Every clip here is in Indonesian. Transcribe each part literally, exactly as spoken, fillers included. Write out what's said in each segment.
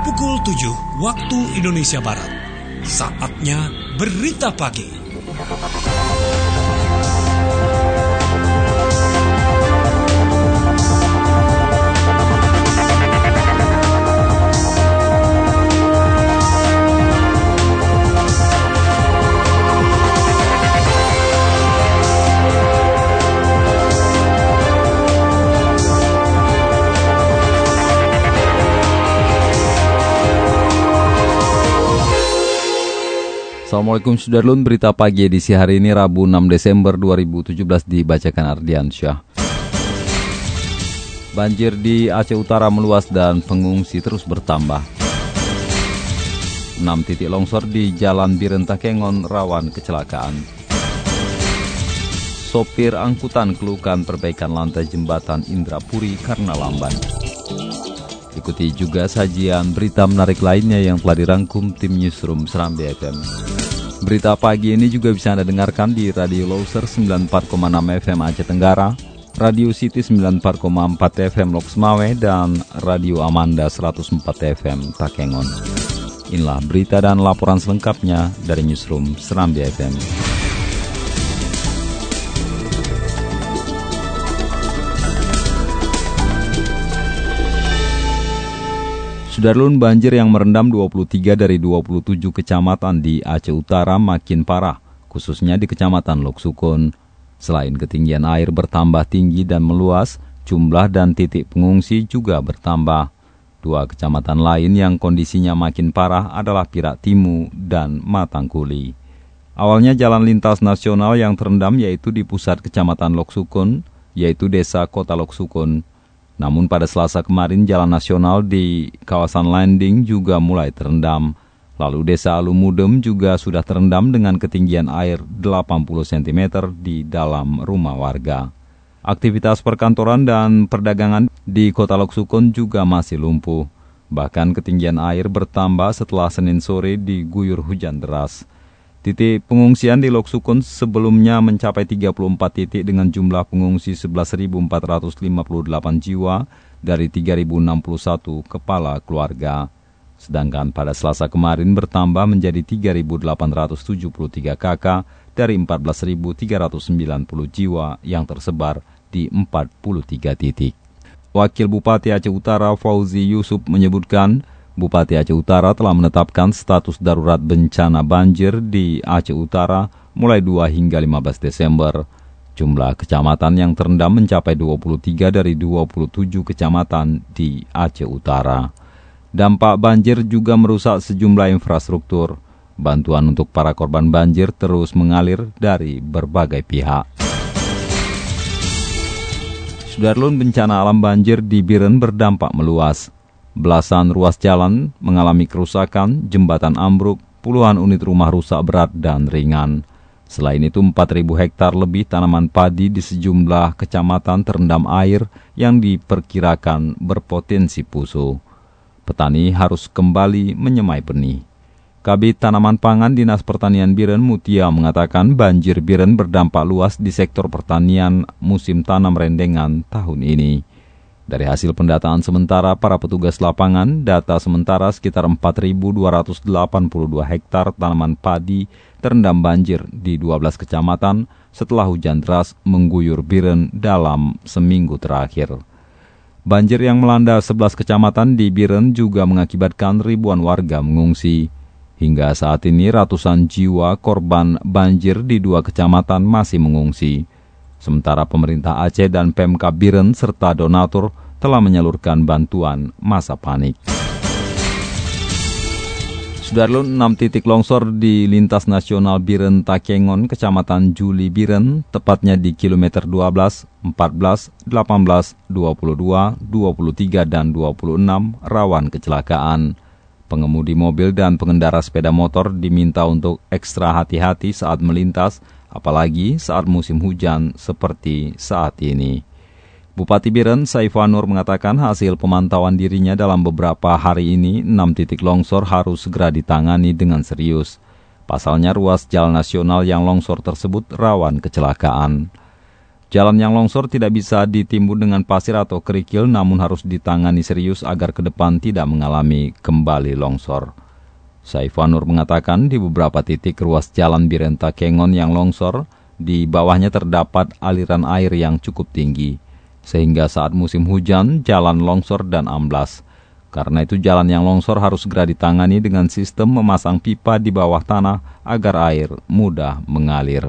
pukul tujuh waktu Indonesia Barat. Saatnya Berita Pagi. Assalamualaikum Sudarlun, berita pagi edisi hari ini Rabu enam Desember dua ribu tujuh belas dibacakan Ardiansyah. Banjir di Aceh Utara meluas dan pengungsi terus bertambah. enam titik longsor di Jalan Biren Takengon rawan kecelakaan. Sopir angkutan keluhkan perbaikan lantai jembatan Indrapuri karena lamban. Ikuti juga sajian berita menarik lainnya yang telah dirangkum tim Newsroom Serambi F M. Berita pagi ini juga bisa Anda dengarkan di Radio Loser sembilan puluh empat koma enam F M Aceh Tenggara, Radio City sembilan puluh empat koma empat F M Loks Mawai, dan Radio Amanda seratus empat F M Takengon. Inilah berita dan laporan selengkapnya dari Newsroom Serambi F M. Sudarlun, banjir yang merendam dua puluh tiga dari dua puluh tujuh kecamatan di Aceh Utara makin parah, khususnya di Kecamatan Lok Sukun. Selain ketinggian air bertambah tinggi dan meluas, jumlah dan titik pengungsi juga bertambah. Dua kecamatan lain yang kondisinya makin parah adalah Pirak Timu dan Matangkuli. Awalnya jalan lintas nasional yang terendam yaitu di pusat Kecamatan Lok Sukun, yaitu Desa Kota Lok Sukun. Namun pada Selasa kemarin jalan nasional di kawasan Landing juga mulai terendam. Lalu Desa Alumudem juga sudah terendam dengan ketinggian air delapan puluh sentimeter di dalam rumah warga. Aktivitas perkantoran dan perdagangan di Kota Lok Sukun juga masih lumpuh. Bahkan ketinggian air bertambah setelah Senin sore diguyur hujan deras. Titik pengungsian di Lok Sukun sebelumnya mencapai tiga puluh empat titik dengan jumlah pengungsi sebelas ribu empat ratus lima puluh delapan jiwa dari tiga ribu enam puluh satu kepala keluarga. Sedangkan pada Selasa kemarin bertambah menjadi tiga ribu delapan ratus tujuh puluh tiga kakak dari empat belas ribu tiga ratus sembilan puluh jiwa yang tersebar di empat puluh tiga titik. Wakil Bupati Aceh Utara Fauzi Yusuf menyebutkan, Bupati Aceh Utara telah menetapkan status darurat bencana banjir di Aceh Utara mulai dua hingga lima belas Desember. Jumlah kecamatan yang terendam mencapai dua puluh tiga dari dua puluh tujuh kecamatan di Aceh Utara. Dampak banjir juga merusak sejumlah infrastruktur. Bantuan untuk para korban banjir terus mengalir dari berbagai pihak. Sudarlun, bencana alam banjir di Biren berdampak meluas. Belasan ruas jalan mengalami kerusakan, jembatan ambruk, puluhan unit rumah rusak berat dan ringan. Selain itu, empat ribu hektar lebih tanaman padi di sejumlah kecamatan terendam air yang diperkirakan berpotensi pusuh. Petani harus kembali menyemai benih. Kabid Tanaman Pangan Dinas Pertanian Biren Mutia mengatakan banjir Biren berdampak luas di sektor pertanian musim tanam rendengan tahun ini. Dari hasil pendataan sementara para petugas lapangan, data sementara sekitar empat ribu dua ratus delapan puluh dua hektar tanaman padi terendam banjir di dua belas kecamatan setelah hujan deras mengguyur Biren dalam seminggu terakhir. Banjir yang melanda sebelas kecamatan di Biren juga mengakibatkan ribuan warga mengungsi. Hingga saat ini ratusan jiwa korban banjir di dua kecamatan masih mengungsi. Sementara pemerintah Aceh dan Pemkab Biren serta donatur telah menyalurkan bantuan masa panik. Sudarlun, enam titik longsor di lintas nasional Biren Takengon, Kecamatan Juli Biren, tepatnya di kilometer dua belas, empat belas, delapan belas, dua puluh dua, dua puluh tiga, dan dua puluh enam rawan kecelakaan. Pengemudi mobil dan pengendara sepeda motor diminta untuk ekstra hati-hati saat melintas, apalagi saat musim hujan seperti saat ini. Bupati Biren Saifanur mengatakan hasil pemantauan dirinya dalam beberapa hari ini, enam titik longsor harus segera ditangani dengan serius. Pasalnya ruas jalan nasional yang longsor tersebut rawan kecelakaan. Jalan yang longsor tidak bisa ditimbun dengan pasir atau kerikil, namun harus ditangani serius agar ke depan tidak mengalami kembali longsor. Saifanur mengatakan di beberapa titik ruas jalan Birenta Kengon yang longsor, di bawahnya terdapat aliran air yang cukup tinggi, sehingga saat musim hujan jalan longsor dan amblas. Karena itu jalan yang longsor harus segera ditangani dengan sistem memasang pipa di bawah tanah agar air mudah mengalir.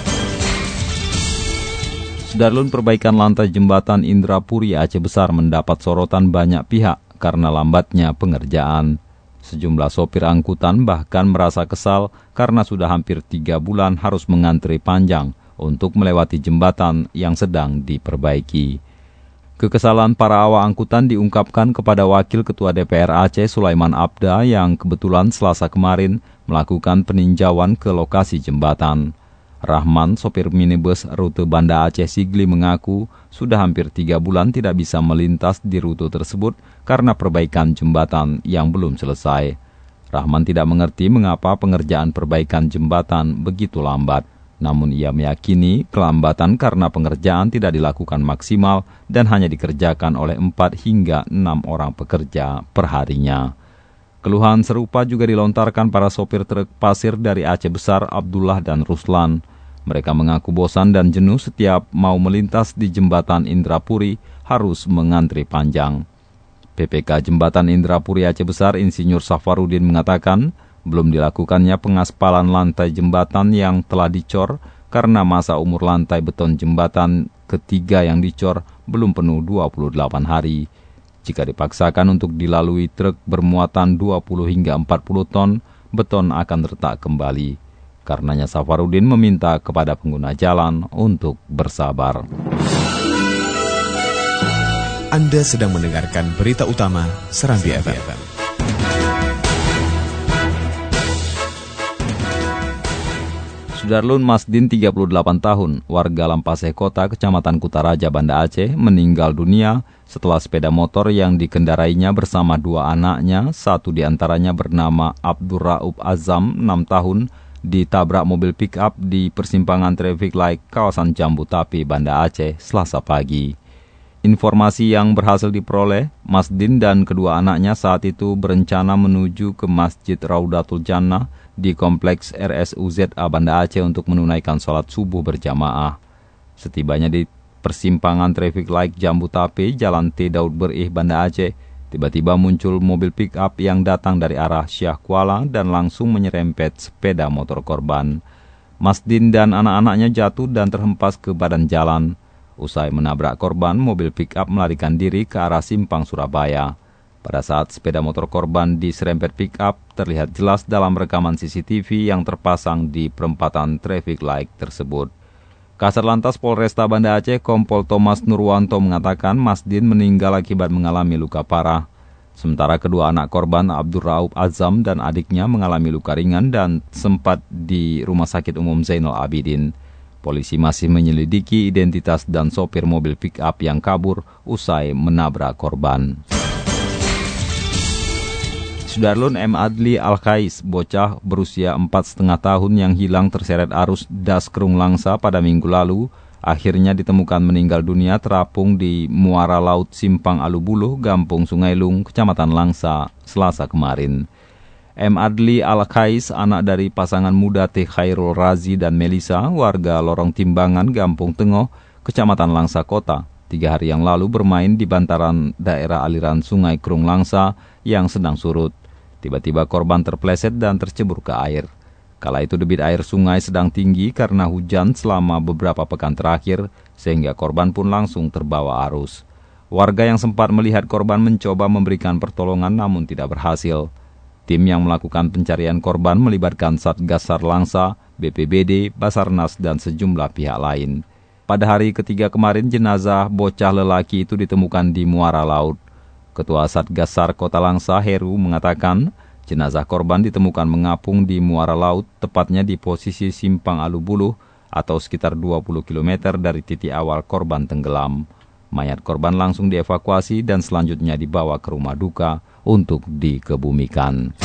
Sudarlun, perbaikan lantai jembatan Indrapuri Aceh Besar mendapat sorotan banyak pihak karena lambatnya pengerjaan. Sejumlah sopir angkutan bahkan merasa kesal karena sudah hampir tiga bulan harus mengantri panjang untuk melewati jembatan yang sedang diperbaiki. Kekesalan para awak angkutan diungkapkan kepada Wakil Ketua D P R Aceh Sulaiman Abda yang kebetulan Selasa kemarin melakukan peninjauan ke lokasi jembatan. Rahman, sopir minibus rute Banda Aceh Sigli, mengaku sudah hampir tiga bulan tidak bisa melintas di rute tersebut karena perbaikan jembatan yang belum selesai. Rahman tidak mengerti mengapa pengerjaan perbaikan jembatan begitu lambat. Namun ia meyakini kelambatan karena pengerjaan tidak dilakukan maksimal dan hanya dikerjakan oleh empat hingga enam orang pekerja perharinya. Keluhan serupa juga dilontarkan para sopir truk pasir dari Aceh Besar, Abdullah dan Ruslan. Mereka mengaku bosan dan jenuh setiap mau melintas di jembatan Indrapuri harus mengantri panjang. P P K Jembatan Indrapuri Aceh Besar Insinyur Safarudin mengatakan belum dilakukannya pengaspalan lantai jembatan yang telah dicor karena masa umur lantai beton jembatan ketiga yang dicor belum penuh dua puluh delapan hari. Jika dipaksakan untuk dilalui truk bermuatan dua puluh hingga empat puluh ton, beton akan retak kembali. Karenanya Safarudin meminta kepada pengguna jalan untuk bersabar. Anda sedang mendengarkan berita utama Serambi F M. Sudarlun, Masdin, tiga puluh delapan tahun, warga Lampaseh Kota, Kecamatan Kutaraja, Banda Aceh, meninggal dunia setelah sepeda motor yang dikendarainya bersama dua anaknya, satu diantaranya bernama Abdur Raub Azam, enam tahun, ditabrak mobil pick-up di persimpangan traffic light kawasan Jambu Tapi, Banda Aceh, Selasa pagi. Informasi yang berhasil diperoleh, Masdin dan kedua anaknya saat itu berencana menuju ke Masjid Raudatul Jannah di Kompleks R S U Z A Banda Aceh untuk menunaikan sholat subuh berjamaah. Setibanya di persimpangan traffic light Jambu Tapi, Jalan T. Daud Berih, Banda Aceh, tiba-tiba muncul mobil pick-up yang datang dari arah Syah Kuala dan langsung menyerempet sepeda motor korban. Masdin dan anak-anaknya jatuh dan terhempas ke badan jalan. Usai menabrak korban, mobil pick-up melarikan diri ke arah Simpang Surabaya. Pada saat sepeda motor korban diserempet pick-up, terlihat jelas dalam rekaman C C T V yang terpasang di perempatan traffic light tersebut. Kasatlantas Polresta Banda Aceh Kompol Thomas Nurwanto mengatakan Masdin meninggal akibat mengalami luka parah. Sementara kedua anak korban Abdur Raub Azam dan adiknya mengalami luka ringan dan sempat di Rumah Sakit Umum Zainal Abidin. Polisi masih menyelidiki identitas dan sopir mobil pick-up yang kabur usai menabrak korban. Sudarlun, M. Adli Al-Kais, bocah berusia empat setengah tahun yang hilang terseret arus das Kerung Langsa pada minggu lalu, akhirnya ditemukan meninggal dunia terapung di Muara Laut Simpang Alubuluh, Gampung Sungai Lung, Kecamatan Langsa, Selasa kemarin. M. Adli Al-Kais, anak dari pasangan muda T. Khairul Razi dan Melisa, warga Lorong Timbangan, Gampung Tengoh, Kecamatan Langsa Kota, tiga hari yang lalu bermain di bantaran daerah aliran Sungai Kerung Langsa yang sedang surut. Tiba-tiba korban terpleset dan tercebur ke air. Kala itu debit air sungai sedang tinggi karena hujan selama beberapa pekan terakhir, sehingga korban pun langsung terbawa arus. Warga yang sempat melihat korban mencoba memberikan pertolongan namun tidak berhasil. Tim yang melakukan pencarian korban melibatkan Satgas Sar Langsa, B P B D, Basarnas, dan sejumlah pihak lain. Pada hari ketiga kemarin, jenazah bocah lelaki itu ditemukan di muara laut. Ketua Satgas Sar Kota Langsa, Heru, mengatakan jenazah korban ditemukan mengapung di muara laut, tepatnya di posisi Simpang Alubuluh atau sekitar dua puluh kilometer dari titik awal korban tenggelam. Mayat korban langsung dievakuasi dan selanjutnya dibawa ke rumah duka untuk dikebumikan.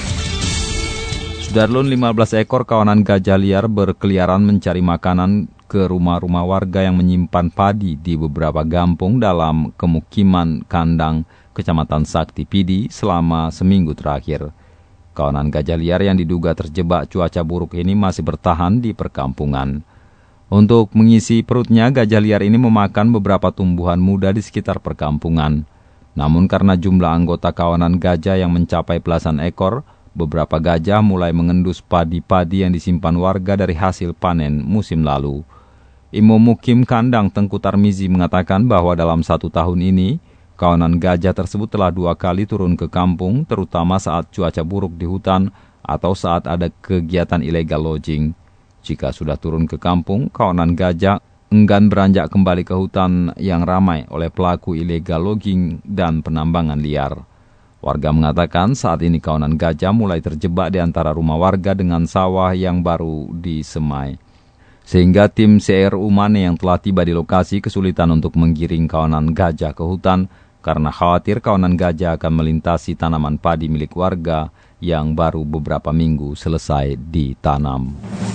Sudarlun, lima belas ekor kawanan gajah liar berkeliaran mencari makanan ke rumah-rumah warga yang menyimpan padi di beberapa kampung dalam kemukiman Kandang, Kecamatan Sakti Pidi selama seminggu terakhir. Kawanan gajah liar yang diduga terjebak cuaca buruk ini masih bertahan di perkampungan. Untuk mengisi perutnya, gajah liar ini memakan beberapa tumbuhan muda di sekitar perkampungan. Namun karena jumlah anggota kawanan gajah yang mencapai belasan ekor, beberapa gajah mulai mengendus padi-padi yang disimpan warga dari hasil panen musim lalu. Imam Mukim Kandang Tengku Tarmizi mengatakan bahwa dalam satu tahun ini, kawanan gajah tersebut telah dua kali turun ke kampung, terutama saat cuaca buruk di hutan atau saat ada kegiatan illegal lodging. Jika sudah turun ke kampung, kawanan gajah enggan beranjak kembali ke hutan yang ramai oleh pelaku illegal logging dan penambangan liar. Warga mengatakan saat ini kawanan gajah mulai terjebak di antara rumah warga dengan sawah yang baru disemai. Sehingga tim C R U Mane yang telah tiba di lokasi kesulitan untuk menggiring kawanan gajah ke hutan karena khawatir kawanan gajah akan melintasi tanaman padi milik warga yang baru beberapa minggu selesai ditanam.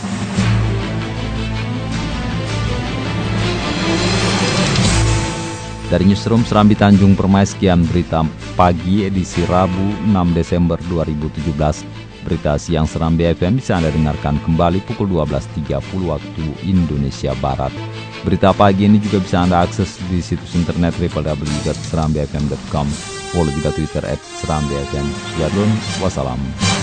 Dari Newsroom Serambi Tanjung Permai, sekian berita pagi edisi Rabu enam Desember dua ribu tujuh belas. Berita siang Serambi F M bisa Anda dengarkan kembali pukul dua belas tiga puluh waktu Indonesia Barat. Berita pagi ini juga bisa Anda akses di situs internet w w w titik serambi f m titik com. Follow juga Twitter at serambi f m. Sudah dulu, wassalam.